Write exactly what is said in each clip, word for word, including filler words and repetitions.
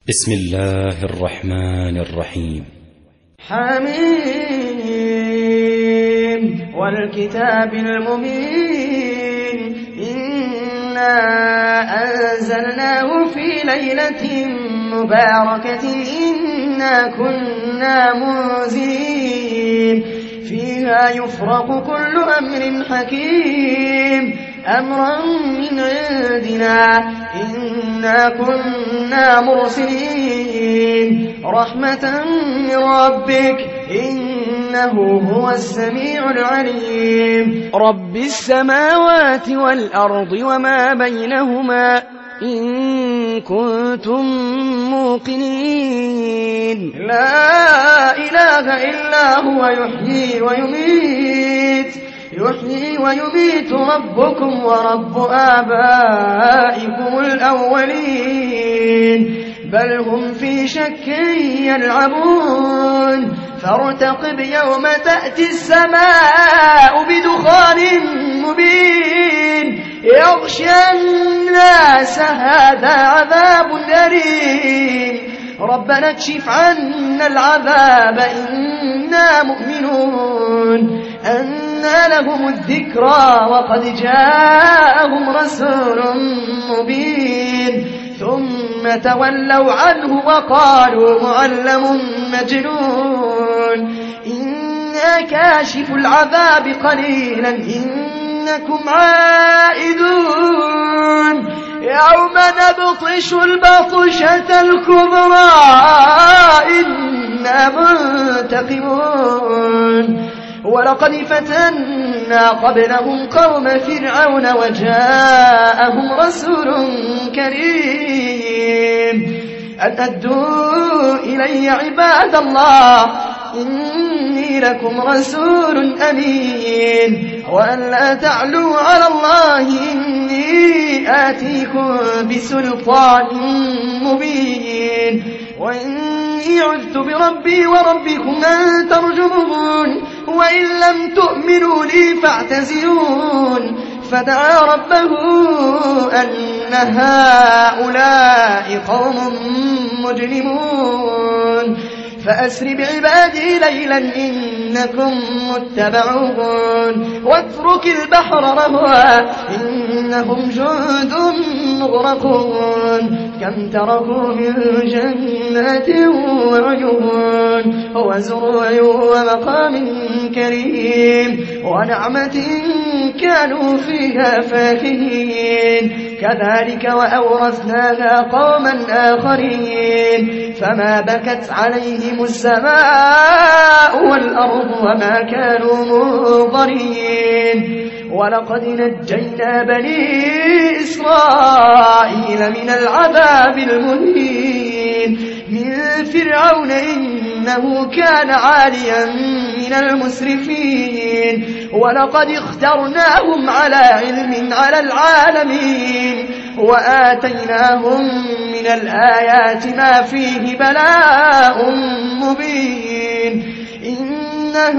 بسم الله الرحمن الرحيم. حميم والكتاب المبين إنا أنزلناه في ليلة مباركة إنا كنا منذرين فيها يفرق كل أمر حكيم أمرا من عندنا إنا كنا مرسلين رحمة من ربك إنه هو السميع العليم رب السماوات والأرض وما بينهما إن كنتم موقنين لا إله إلا هو يحيي ويميت يحيي ويميت ربكم ورب آبائكم الأولين بل هم في شك يلعبون فارتقب يوم تأتي السماء بدخان مبين يغشى الناس هذا عذاب أليم ربنا اكشف عنا العذاب إنا مؤمنون أنى لهم الذكرى وقد جاءهم رسول مبين ثم تولوا عنه وقالوا معلم مجنون إنا كاشف العذاب قليلا إنكم عائدون يوم نبطش البطشة الكبرى إنا منتقمون ولقد فتنا قبلهم قوم فرعون وجاءهم رسول كريم أن أدوا إلي عباد الله إني لكم رسول أمين وأن لا تعلوا على الله إني آتيكم بسلطان مبين وإني عذت بربي وربكم أن ترجمون وإن لم تؤمنوا لي فاعتزلون فدعا ربه أن هؤلاء قوم مجرمون فأسر بعبادي ليلا إنكم متبعون واترك البحر رهوا إنهم جند مغرقون كم تركوا من جنات وعيون وزروع ومقام كريم ونعمة كانوا فيها فاكهين كذلك وأورثناها قوما آخرين فما بكت عليهم السماء والأرض وما كانوا منظرين ولقد نجينا بني إسرائيل من العذاب المهين من فرعون إنه كان عاليا من المسرفين ولقد اخترناهم على علم على العالمين وآتيناهم من الآيات ما فيه بلاء مبين إن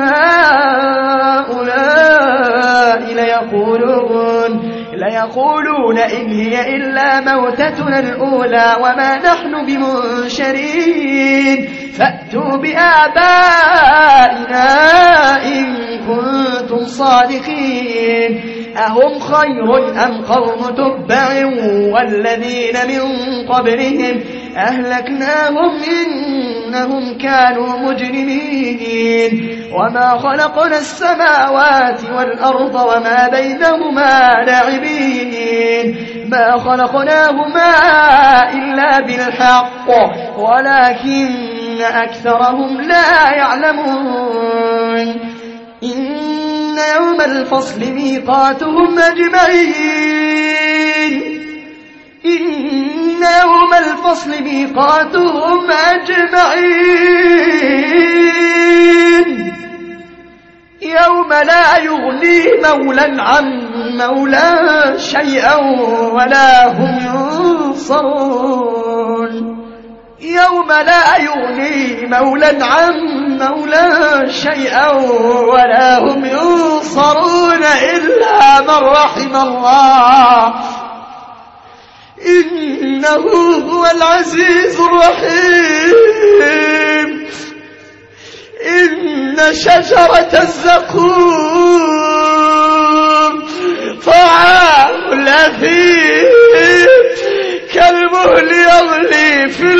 هؤلاء ليقولون ليقولون إن هي إلا موتتنا الأولى وما نحن بمنشرين فأتوا بآبائنا إن كنتم صادقين أهم خير أم قوم تبع والذين من قبلهم أهلكناهم إنهم كانوا مجرمين وما خلقنا السماوات والأرض وما بينهما لاعبين ما خلقناهما إلا بالحق ولكن أكثرهم لا يعلمون إن يوم الفصل ميقاتهم أجمعين إن يوم الفصل ميقاتهم أجمعين يوم لا يغني مولا عن مولا شيئا ولا هم ينصرون يوم لا يغني مولا عن مولا شيئا ولا هم ينصرون إلا من رحم الله إنه هو العزيز الرحيم شجرة الزقوم طعام الأثيم كالمهل يغلي في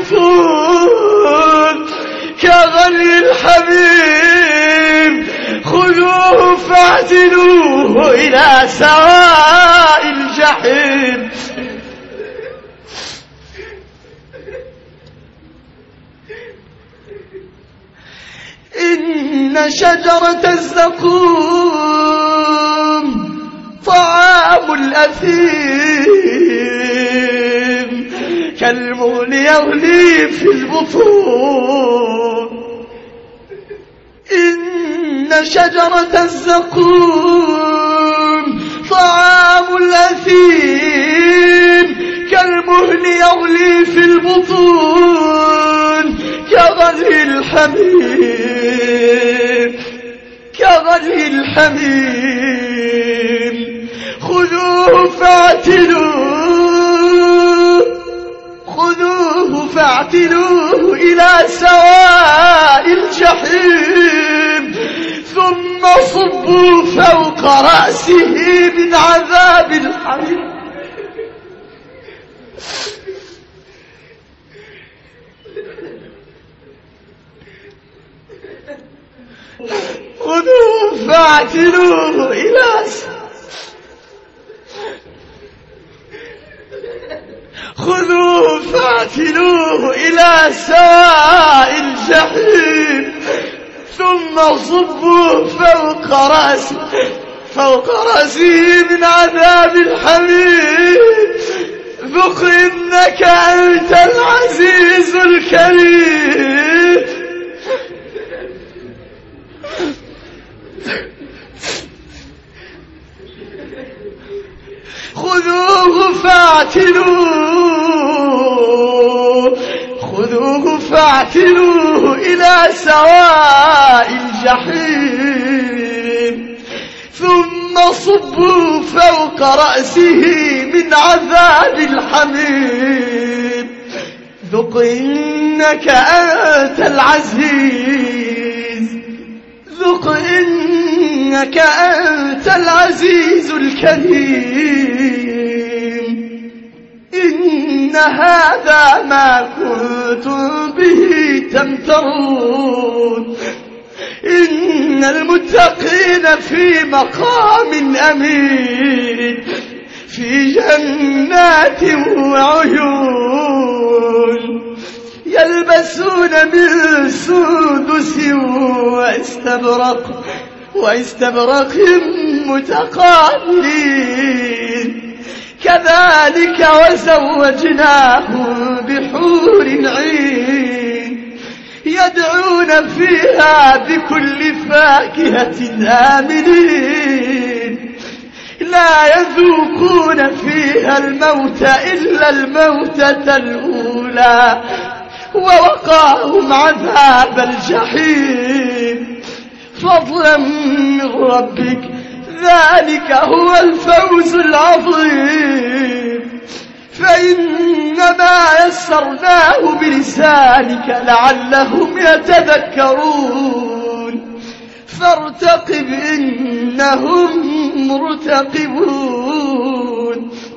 البطون كغلي الحميم خذوه فاعتلوه إلى سواء الجحيم. إن شجرة الزقوم طعام الأثيم كالمهل يغلي في البطون. إن شجرة الزقوم طعام الأثيم كالمهل يغلي في البطون كغلي الحميم كغلي الحميم خذوه فاعتلوه خذوه فاعتلوه إلى سواء الجحيم ثم صبوا فوق رأسه من عذاب الحميم. خذوه فاعتلوه إلى خذوه فاعتلوه إلى سواء الجحيم ثم صبوه فوق رأسه فوق رأسه من عذاب الحميم ذق إنك أنت العزيز الكريم. خذوه فاعتلوه خذوه فاعتلوه إلى سواء الجحيم ثم صبوا فوق رأسه من عذاب الحميم ذق إنك أنت العزيز ذق إنك أنت العزيز الكريم. إن هذا ما كنتم به تمترون. إن المتقين في مقام أمين في جنات وعيون يلبسون من سندس واستبرق واستبرق متقابلين كذلك وزوجناهم بحور عين يدعون فيها بكل فاكهة آمنين لا يذوقون فيها الموت إلا الموتة الأولى ووقاهم عذاب الجحيم فضلا من ربك ذلك هو الفوز العظيم. فإنما يسرناه بلسانك لعلهم يتذكرون فارتقب إنهم مرتقبون.